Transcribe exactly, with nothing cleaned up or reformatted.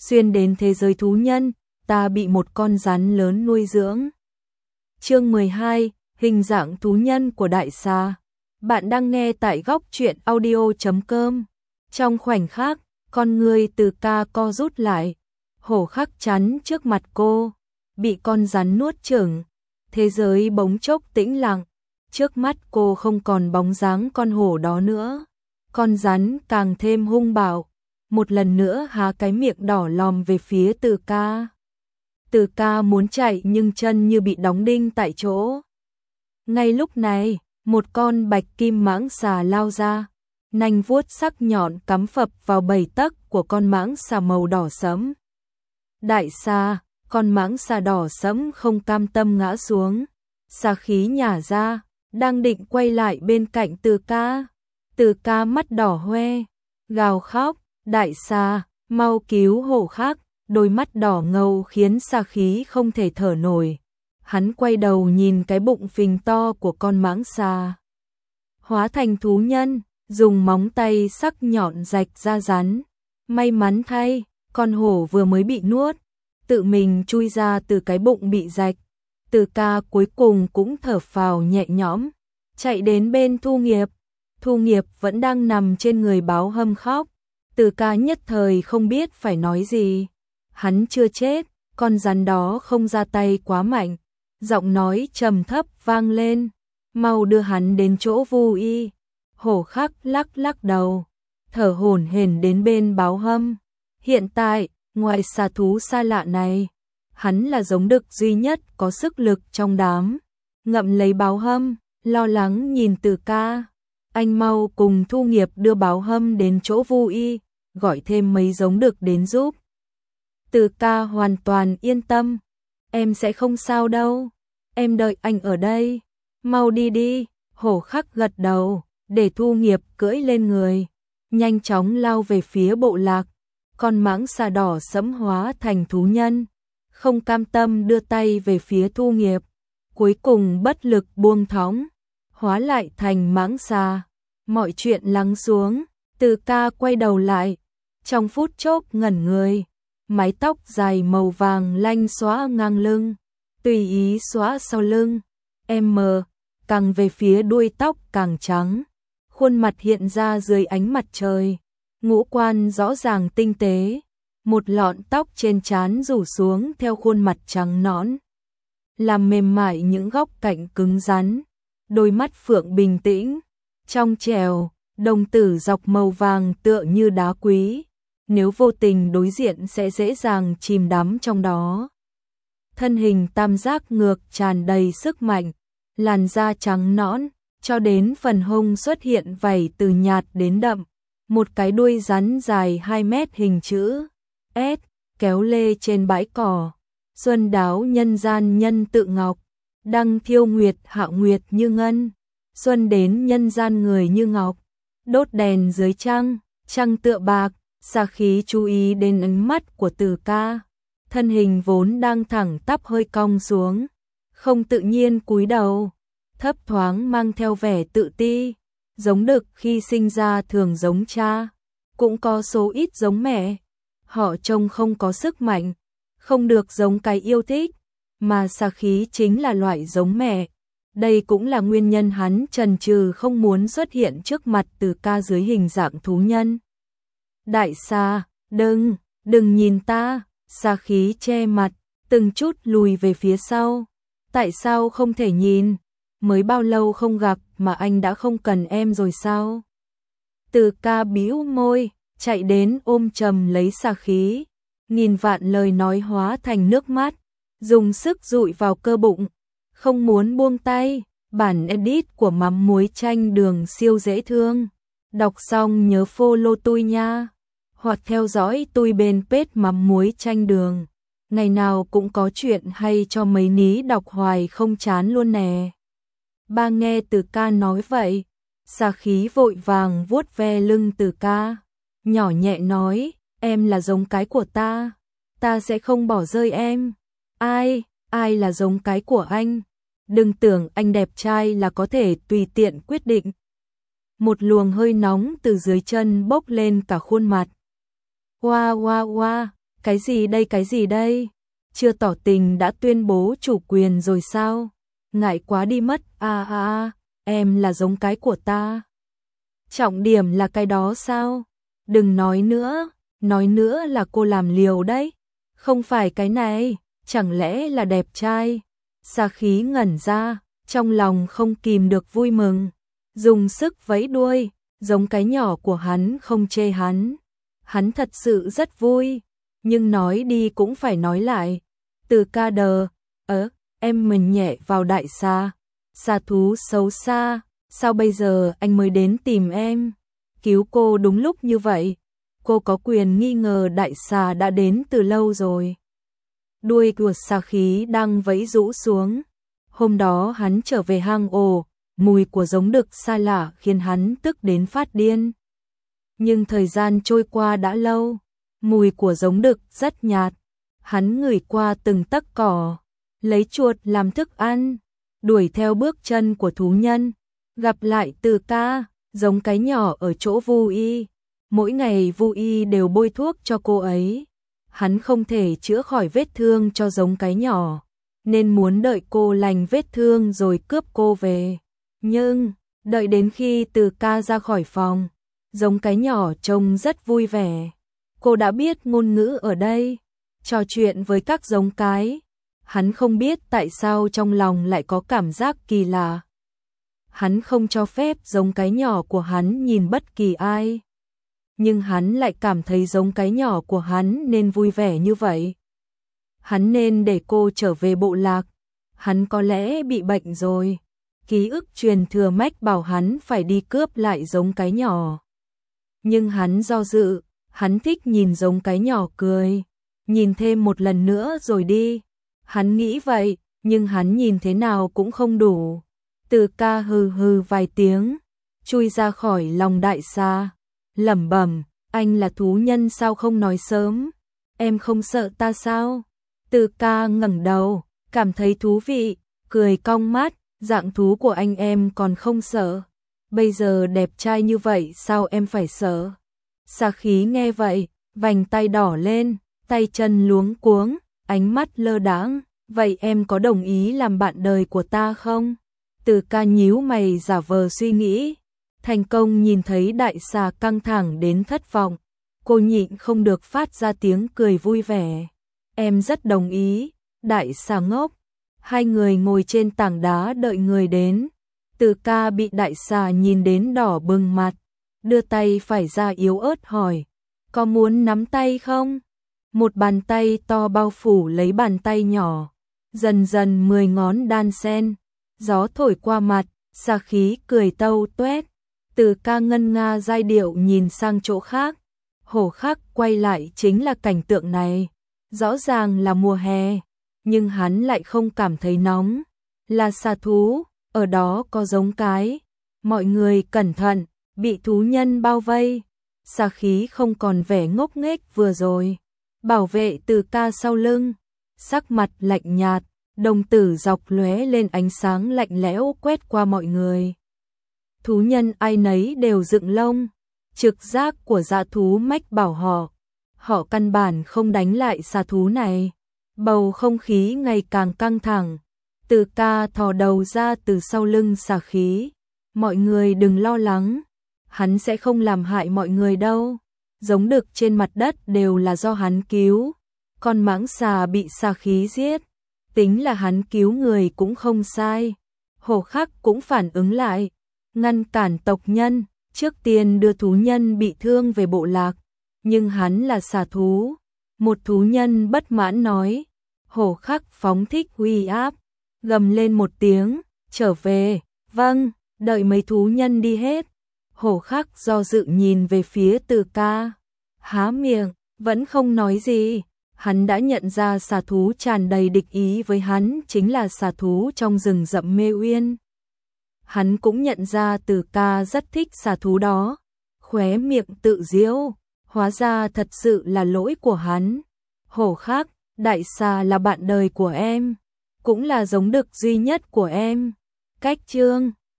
xuyên đến thế giới thú nhân, ta bị một con rắn lớn nuôi dưỡng. Chương mười hai, hình dạng thú nhân của đại xà. Bạn đang nghe tại góc truyện audio chấm com. Trong khoảnh khắc, con người Từ Ca co rút lại, hổ khắc chắn trước mặt cô, bị con rắn nuốt chửng. Thế giới bỗng chốc tĩnh lặng, trước mắt cô không còn bóng dáng con hổ đó nữa. Con rắn càng thêm hung bạo, một lần nữa há cái miệng đỏ lòm về phía Từ Ca. Từ Ca muốn chạy nhưng chân như bị đóng đinh tại chỗ. Ngay lúc này, một con bạch kim mãng xà lao ra, nanh vuốt sắc nhọn cắm phập vào bầy tấc của con mãng xà màu đỏ sẫm. Đại xà, con mãng xà đỏ sẫm không cam tâm ngã xuống, xà khí nhả ra, đang định quay lại bên cạnh Từ Ca. Từ Ca mắt đỏ hoe, gào khóc, đại xà, mau cứu hổ khắc. Đôi mắt đỏ ngầu khiến xà khí không thể thở nổi. Hắn quay đầu nhìn cái bụng phình to của con mãng xà. Hóa thành thú nhân, dùng móng tay sắc nhọn rạch ra rắn. May mắn thay, con hổ vừa mới bị nuốt, tự mình chui ra từ cái bụng bị rạch. Từ Ca cuối cùng cũng thở phào nhẹ nhõm, chạy đến bên Thu Nghiệp. Thu Nghiệp vẫn đang nằm trên người Báo Hâm khóc. Từ Ca nhất thời không biết phải nói gì. Hắn chưa chết, con rắn đó không ra tay quá mạnh. Giọng nói trầm thấp vang lên, mau đưa hắn đến chỗ Vu Y. Hổ khắc lắc lắc đầu, thở hổn hển đến bên Báo Hâm. Hiện tại, ngoài xà thú xa lạ này, hắn là giống đực duy nhất có sức lực trong đám. Ngậm lấy Báo Hâm, lo lắng nhìn Từ Ca. Anh mau cùng Thu Nghiệp đưa Báo Hâm đến chỗ Vu Y, gọi thêm mấy giống đực đến giúp. Từ Ca hoàn toàn yên tâm, em sẽ không sao đâu, em đợi anh ở đây, mau đi đi. Hổ khắc gật đầu, để Thu Nghiệp cưỡi lên người, nhanh chóng lao về phía bộ lạc. Con mãng xà đỏ sẫm hóa thành thú nhân, không cam tâm đưa tay về phía Thu Nghiệp, cuối cùng bất lực buông thõng, hóa lại thành mãng xà. Mọi chuyện lắng xuống, Từ Ca quay đầu lại, trong phút chốc ngẩn người. Mái tóc dài màu vàng lanh xóa ngang lưng, tùy ý xóa sau lưng, em mờ, càng về phía đuôi tóc càng trắng. Khuôn mặt hiện ra dưới ánh mặt trời, ngũ quan rõ ràng tinh tế, một lọn tóc trên trán rủ xuống theo khuôn mặt trắng nõn, làm mềm mại những góc cạnh cứng rắn. Đôi mắt phượng bình tĩnh, trong trẻo, đồng tử dọc màu vàng tựa như đá quý. Nếu vô tình đối diện sẽ dễ dàng chìm đắm trong đó. Thân hình tam giác ngược tràn đầy sức mạnh, làn da trắng nõn, cho đến phần hông xuất hiện vảy từ nhạt đến đậm, một cái đuôi rắn dài hai mét hình chữ S, kéo lê trên bãi cỏ. Xuân đáo nhân gian nhân tự ngọc, đăng thiêu nguyệt hạ nguyệt như ngân, xuân đến nhân gian người như ngọc, đốt đèn dưới trăng, trăng tựa bạc. Xà khí chú ý đến ánh mắt của Từ Ca, thân hình vốn đang thẳng tắp hơi cong xuống, không tự nhiên cúi đầu, thấp thoáng mang theo vẻ tự ti. Giống đực khi sinh ra thường giống cha, cũng có số ít giống mẹ. Họ trông không có sức mạnh, không được giống cái yêu thích, mà xà khí chính là loại giống mẹ. Đây cũng là nguyên nhân hắn chần chừ không muốn xuất hiện trước mặt Từ Ca dưới hình dạng thú nhân. Đại xà, đừng, đừng nhìn ta. Xà khí che mặt, từng chút lùi về phía sau. Tại sao không thể nhìn? Mới bao lâu không gặp mà anh đã không cần em rồi sao? Từ Ca bĩu môi, chạy đến ôm chầm lấy xà khí. Nghìn vạn lời nói hóa thành nước mắt, dùng sức dụi vào cơ bụng, không muốn buông tay. Bản edit của mắm muối chanh đường siêu dễ thương. Đọc xong nhớ follow tôi nha, hoặc theo dõi tôi bên page mắm muối chanh đường. Ngày nào cũng có chuyện hay cho mấy ní đọc hoài không chán luôn nè. Ba nghe Từ Ca nói vậy, xà khí vội vàng vuốt ve lưng Từ Ca, nhỏ nhẹ nói, em là giống cái của ta, ta sẽ không bỏ rơi em. Ai, ai là giống cái của anh? Đừng tưởng anh đẹp trai là có thể tùy tiện quyết định. Một luồng hơi nóng từ dưới chân bốc lên cả khuôn mặt. Oa oa oa, Cái gì đây cái gì đây? Chưa tỏ tình đã tuyên bố chủ quyền rồi sao? Ngại quá đi mất, a a a, em là giống cái của ta. Trọng điểm là cái đó sao? Đừng nói nữa, nói nữa là cô làm liều đấy. Không phải cái này, chẳng lẽ là đẹp trai? Sa Khí ngẩn ra, trong lòng không kìm được vui mừng, dùng sức vẫy đuôi, giống cái nhỏ của hắn không chê hắn. Hắn thật sự rất vui, nhưng nói đi cũng phải nói lại. Từ ca đờ, ớ, em mình nhẹ vào đại xa. Sa thú xấu xa, sao bây giờ anh mới đến tìm em? Cứu cô đúng lúc như vậy. Cô có quyền nghi ngờ đại xà đã đến từ lâu rồi. Đuôi của Sa Khí đang vẫy rũ xuống. Hôm đó hắn trở về hang ổ, mùi của giống đực xa lạ khiến hắn tức đến phát điên. Nhưng thời gian trôi qua đã lâu, mùi của giống đực rất nhạt. Hắn ngửi qua từng tấc cỏ, lấy chuột làm thức ăn, đuổi theo bước chân của thú nhân. Gặp lại Từ ca, giống cái nhỏ ở chỗ Vu Y. Mỗi ngày Vu Y đều bôi thuốc cho cô ấy. Hắn không thể chữa khỏi vết thương cho giống cái nhỏ, nên muốn đợi cô lành vết thương rồi cướp cô về. Nhưng, đợi đến khi Từ ca ra khỏi phòng, giống cái nhỏ trông rất vui vẻ. Cô đã biết ngôn ngữ ở đây, trò chuyện với các giống cái. Hắn không biết tại sao trong lòng lại có cảm giác kỳ lạ. Hắn không cho phép giống cái nhỏ của hắn nhìn bất kỳ ai. Nhưng hắn lại cảm thấy giống cái nhỏ của hắn nên vui vẻ như vậy. Hắn nên để cô trở về bộ lạc. Hắn có lẽ bị bệnh rồi. Ký ức truyền thừa mách bảo hắn phải đi cướp lại giống cái nhỏ. Nhưng hắn do dự, hắn thích nhìn giống cái nhỏ cười. Nhìn thêm một lần nữa rồi đi. Hắn nghĩ vậy, nhưng hắn nhìn thế nào cũng không đủ. Từ ca hừ hừ vài tiếng, chui ra khỏi lòng đại xa, lẩm bẩm, anh là thú nhân sao không nói sớm? Em không sợ ta sao? Từ ca ngẩng đầu, cảm thấy thú vị, cười cong mắt, dạng thú của anh em còn không sợ. Bây giờ đẹp trai như vậy sao em phải sợ? Sa Khí nghe vậy, vành tay đỏ lên, tay chân luống cuống, ánh mắt lơ đãng. Vậy em có đồng ý làm bạn đời của ta không? Từ ca nhíu mày giả vờ suy nghĩ. Thành Công nhìn thấy đại xà căng thẳng đến thất vọng. Cô nhịn không được phát ra tiếng cười vui vẻ. Em rất đồng ý. Đại xà ngốc. Hai người ngồi trên tảng đá đợi người đến. Từ ca bị đại xà nhìn đến đỏ bừng mặt. Đưa tay phải ra yếu ớt hỏi. Có muốn nắm tay không? Một bàn tay to bao phủ lấy bàn tay nhỏ. Dần dần mười ngón đan sen. Gió thổi qua mặt, Sa Khí cười tâu tuét. Từ ca ngân nga giai điệu nhìn sang chỗ khác. Hổ Khắc quay lại chính là cảnh tượng này. Rõ ràng là mùa hè, nhưng hắn lại không cảm thấy nóng. Là xà thú, ở đó có giống cái. Mọi người cẩn thận, bị thú nhân bao vây. Sa Khí không còn vẻ ngốc nghếch vừa rồi. Bảo vệ Từ ca sau lưng, sắc mặt lạnh nhạt. Đồng tử dọc lóe lên ánh sáng lạnh lẽo quét qua mọi người. Thú nhân ai nấy đều dựng lông. Trực giác của dã thú mách bảo họ. Họ căn bản không đánh lại xà thú này. Bầu không khí ngày càng căng thẳng. Từ ca thò đầu ra từ sau lưng Sa Khí. Mọi người đừng lo lắng. Hắn sẽ không làm hại mọi người đâu. Giống đực trên mặt đất đều là do hắn cứu. Con mãng xà bị Sa Khí giết. Tính là hắn cứu người cũng không sai. Hổ Khắc cũng phản ứng lại, ngăn cản tộc nhân, trước tiên đưa thú nhân bị thương về bộ lạc. Nhưng hắn là xà thú. Một thú nhân bất mãn nói. Hổ Khắc phóng thích uy áp, gầm lên một tiếng, trở về. Vâng, đợi mấy thú nhân đi hết. Hổ Khắc do dự nhìn về phía Từ ca, há miệng, vẫn không nói gì. Hắn đã nhận ra xà thú tràn đầy địch ý với hắn chính là xà thú trong rừng rậm Mê Uyên. Hắn cũng nhận ra Từ ca rất thích xà thú đó. Khóe miệng tự giễu, hóa ra thật sự là lỗi của hắn. Hổ Khắc, đại xà là bạn đời của em, cũng là giống đực duy nhất của em. Cách chương